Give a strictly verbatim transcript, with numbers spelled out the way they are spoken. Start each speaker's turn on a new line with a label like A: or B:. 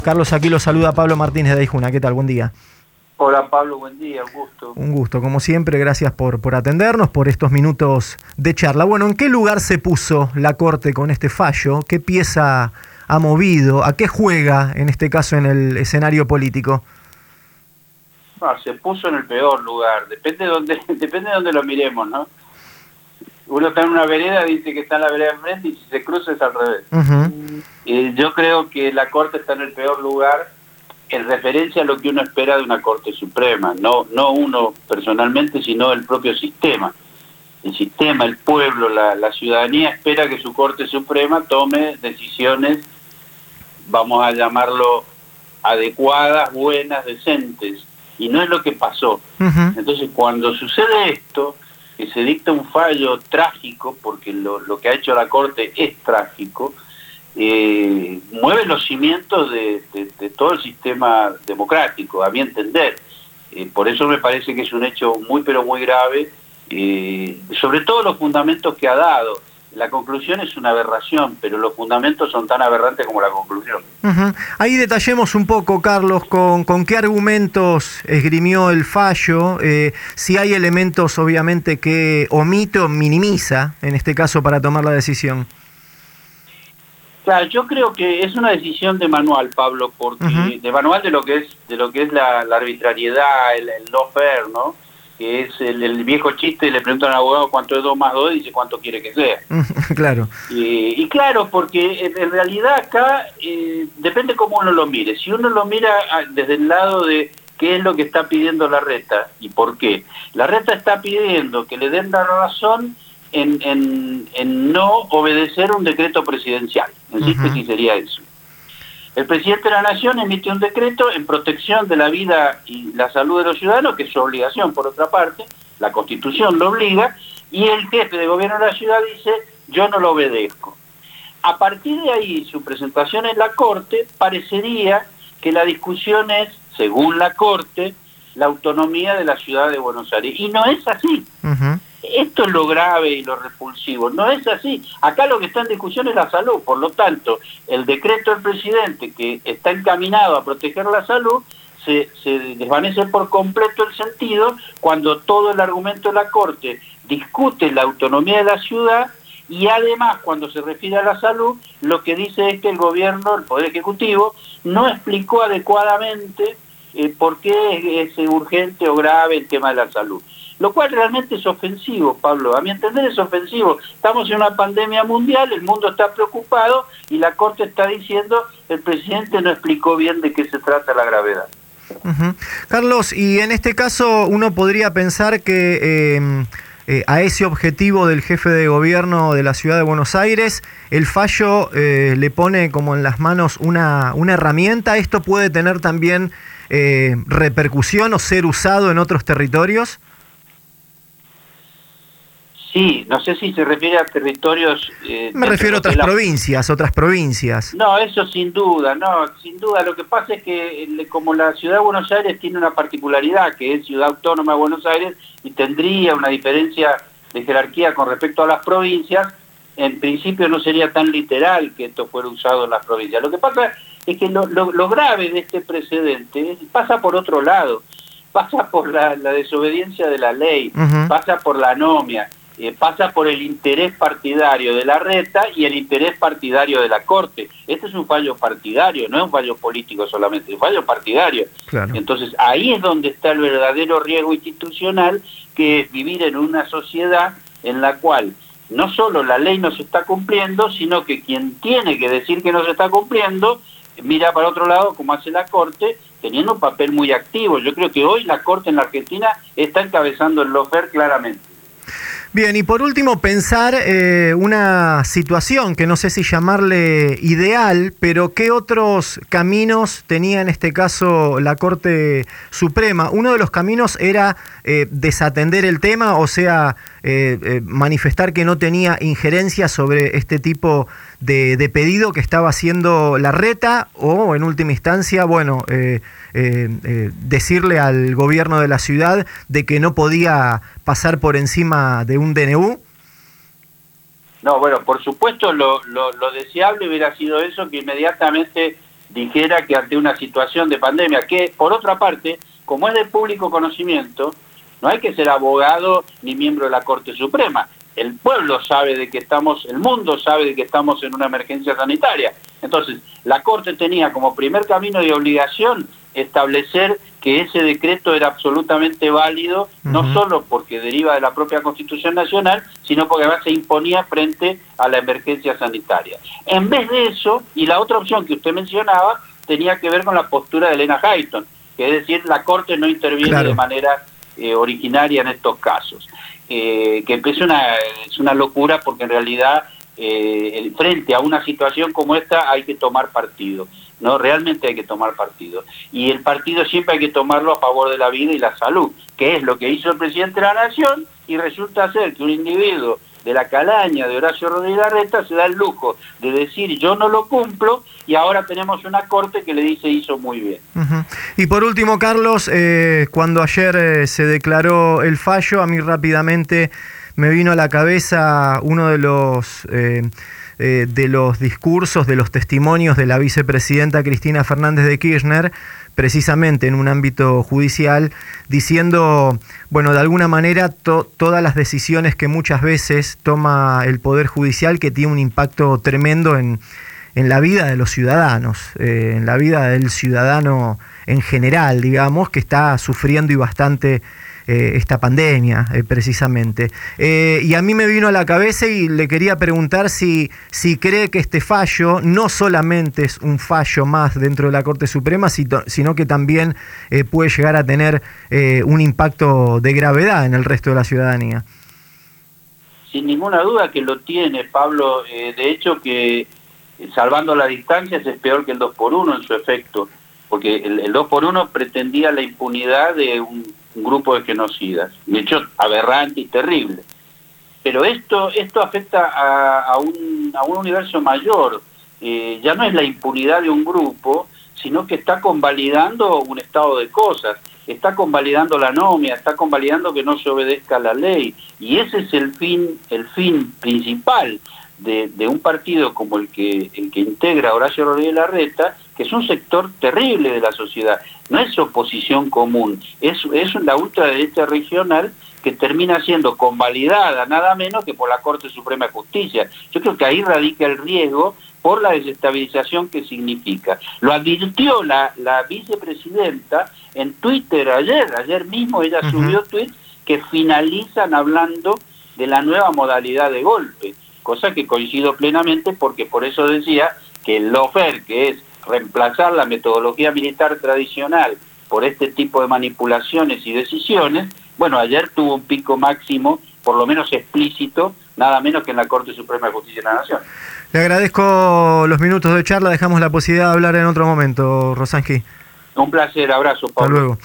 A: Carlos, aquí lo saluda Pablo Martínez de Aijuna. ¿Qué tal? Buen día.
B: Hola Pablo, buen día, un gusto.
A: Un gusto, como siempre, gracias por, por atendernos, por estos minutos de charla. Bueno, ¿en qué lugar se puso la Corte con este fallo? ¿Qué pieza ha movido? ¿A qué juega, en este caso, en el escenario político?
B: No, se puso en el peor lugar, depende de dónde, depende de dónde lo miremos, ¿no? Uno está en una vereda, dice que está en la vereda enfrente, y si se cruza es al revés. Uh-huh. eh, yo creo que la Corte está en el peor lugar en referencia a lo que uno espera de una Corte Suprema, no no uno personalmente, sino el propio sistema. El sistema, el pueblo, la, la ciudadanía espera que su Corte Suprema tome decisiones, vamos a llamarlo, adecuadas, buenas, decentes, y no es lo que pasó. Uh-huh. Entonces, cuando sucede esto, que se dicta un fallo trágico, porque lo, lo que ha hecho la Corte es trágico, eh, mueve los cimientos de, de, de todo el sistema democrático, a mi entender. Eh, por eso me parece que es un hecho muy, pero muy grave, eh, sobre todo los fundamentos que ha dado. La conclusión es una aberración, pero los fundamentos son tan aberrantes como la conclusión.
A: Uh-huh. Ahí detallemos un poco, Carlos, con, con qué argumentos esgrimió el fallo, eh, si hay elementos obviamente que omite o minimiza, en este caso, para tomar la decisión.
B: Claro, yo creo que es una decisión de manual, Pablo, porque uh-huh. de manual de lo que es de lo que es la, la arbitrariedad, el, el lawfare, ¿no? Que es el, el viejo chiste, le preguntan al abogado cuánto es dos más dos y dice cuánto quiere que sea.
A: Claro.
B: Y, y claro, porque en, en realidad acá eh, depende cómo uno lo mire. Si uno lo mira desde el lado de qué es lo que está pidiendo la reta y por qué. La reta está pidiendo que le den la razón en, en, en no obedecer un decreto presidencial. En síntesis uh-huh. sería eso. El presidente de la Nación emite un decreto en protección de la vida y la salud de los ciudadanos, que es su obligación, por otra parte, la Constitución lo obliga, y el jefe de gobierno de la ciudad dice, yo no lo obedezco. A partir de ahí, su presentación en la Corte, parecería que la discusión es, según la Corte, la autonomía de la ciudad de Buenos Aires. Y no es así. Uh-huh. Esto es lo grave y lo repulsivo. No es así. Acá lo que está en discusión es la salud. Por lo tanto, el decreto del presidente que está encaminado a proteger la salud se, se desvanece por completo el sentido cuando todo el argumento de la Corte discute la autonomía de la ciudad y además cuando se refiere a la salud lo que dice es que el gobierno, el Poder Ejecutivo, no explicó adecuadamente eh, por qué es, es urgente o grave el tema de la salud. Lo cual realmente es ofensivo, Pablo. A mi entender es ofensivo. Estamos en una pandemia mundial, el mundo está preocupado y la Corte está diciendo el presidente no explicó bien de qué se trata la gravedad.
A: Uh-huh. Carlos, y en este caso uno podría pensar que eh, eh, a ese objetivo del jefe de gobierno de la ciudad de Buenos Aires, el fallo eh, le pone como en las manos una, una herramienta. ¿Esto puede tener también eh, repercusión o ser usado en otros territorios?
B: Sí, no sé si se refiere a territorios...
A: Eh, Me refiero a otras la... provincias, otras provincias.
B: No, eso sin duda, no, sin duda. Lo que pasa es que como la ciudad de Buenos Aires tiene una particularidad, que es ciudad autónoma de Buenos Aires, y tendría una diferencia de jerarquía con respecto a las provincias, en principio no sería tan literal que esto fuera usado en las provincias. Lo que pasa es que lo, lo, lo grave de este precedente pasa por otro lado, pasa por la, la desobediencia de la ley, uh-huh. pasa por la anomia. Eh, pasa por el interés partidario de la reta y el interés partidario de la Corte. Este es un fallo partidario, no es un fallo político solamente, es un fallo partidario. Claro. Entonces ahí es donde está el verdadero riesgo institucional, que es vivir en una sociedad en la cual no solo la ley no se está cumpliendo, sino que quien tiene que decir que no se está cumpliendo, mira para otro lado como hace la Corte, teniendo un papel muy activo. Yo creo que hoy la Corte en la Argentina está encabezando el lawfare claramente.
A: Bien, y por último pensar eh, una situación que no sé si llamarle ideal, pero ¿qué otros caminos tenía en este caso la Corte Suprema? Uno de los caminos era eh, desatender el tema, o sea, eh, eh, manifestar que no tenía injerencia sobre este tipo de, de pedido que estaba haciendo la reta, o en última instancia, bueno, eh, eh, eh, decirle al gobierno de la ciudad de que no podía pasar por encima de un D N U.
B: No, bueno, por supuesto lo, lo, lo deseable hubiera sido eso, que inmediatamente dijera que ante una situación de pandemia, que por otra parte, como es de público conocimiento, no hay que ser abogado ni miembro de la Corte Suprema. El pueblo sabe de que estamos, el mundo sabe de que estamos en una emergencia sanitaria. Entonces, la Corte tenía como primer camino de obligación establecer que ese decreto era absolutamente válido, uh-huh. no solo porque deriva de la propia Constitución Nacional, sino porque además se imponía frente a la emergencia sanitaria. En vez de eso, y la otra opción que usted mencionaba, tenía que ver con la postura de Elena Hayton, que es decir, la Corte no interviene claro. de manera eh, originaria en estos casos. Eh, que es una, es una locura porque en realidad eh, frente a una situación como esta hay que tomar partido, ¿no? Realmente hay que tomar partido. Y el partido siempre hay que tomarlo a favor de la vida y la salud, que es lo que hizo el presidente de la Nación, y resulta ser que un individuo de la calaña de Horacio Rodríguez Larreta se da el lujo de decir yo no lo cumplo, y ahora tenemos una corte que le dice hizo muy bien.
A: Uh-huh. Y por último, Carlos, eh, cuando ayer eh, se declaró el fallo, a mí rápidamente me vino a la cabeza uno de los eh, eh, de los discursos, de los testimonios de la vicepresidenta Cristina Fernández de Kirchner, precisamente en un ámbito judicial, diciendo, bueno, de alguna manera to, todas las decisiones que muchas veces toma el Poder Judicial, que tiene un impacto tremendo en, en la vida de los ciudadanos, eh, en la vida del ciudadano en general, digamos, que está sufriendo y bastante eh, esta pandemia, eh, precisamente. Eh, y a mí me vino a la cabeza y le quería preguntar si, si cree que este fallo no solamente es un fallo más dentro de la Corte Suprema, sino, sino que también eh, puede llegar a tener eh, un impacto de gravedad en el resto de la ciudadanía.
B: Sin ninguna duda que lo tiene, Pablo. Eh, de hecho que salvando las distancias es peor que el dos por uno en su efecto, porque el, el dos por uno pretendía la impunidad de un, un grupo de genocidas, de hecho aberrante y terrible. Pero esto esto afecta a, a, un, a un universo mayor. Eh, ya no es la impunidad de un grupo, sino que está convalidando un estado de cosas, está convalidando la anomia, está convalidando que no se obedezca a la ley, y ese es el fin, el fin principal de, de un partido como el que, el que integra Horacio Rodríguez Larreta, que es un sector terrible de la sociedad. No es oposición común, es, es la ultraderecha regional que termina siendo convalidada nada menos que por la Corte Suprema de Justicia. Yo creo que ahí radica el riesgo por la desestabilización que significa. Lo advirtió la, la vicepresidenta en Twitter ayer, ayer mismo ella uh-huh. subió tweets que finalizan hablando de la nueva modalidad de golpe, cosa que coincido plenamente, porque por eso decía que el lawfare, que es reemplazar la metodología militar tradicional por este tipo de manipulaciones y decisiones, bueno, ayer tuvo un pico máximo, por lo menos explícito, nada menos que en la Corte Suprema de Justicia de la Nación.
A: Le agradezco los minutos de charla, dejamos la posibilidad de hablar en otro momento, Rosanqui.
B: Un placer, abrazo, Pablo.
A: Hasta luego.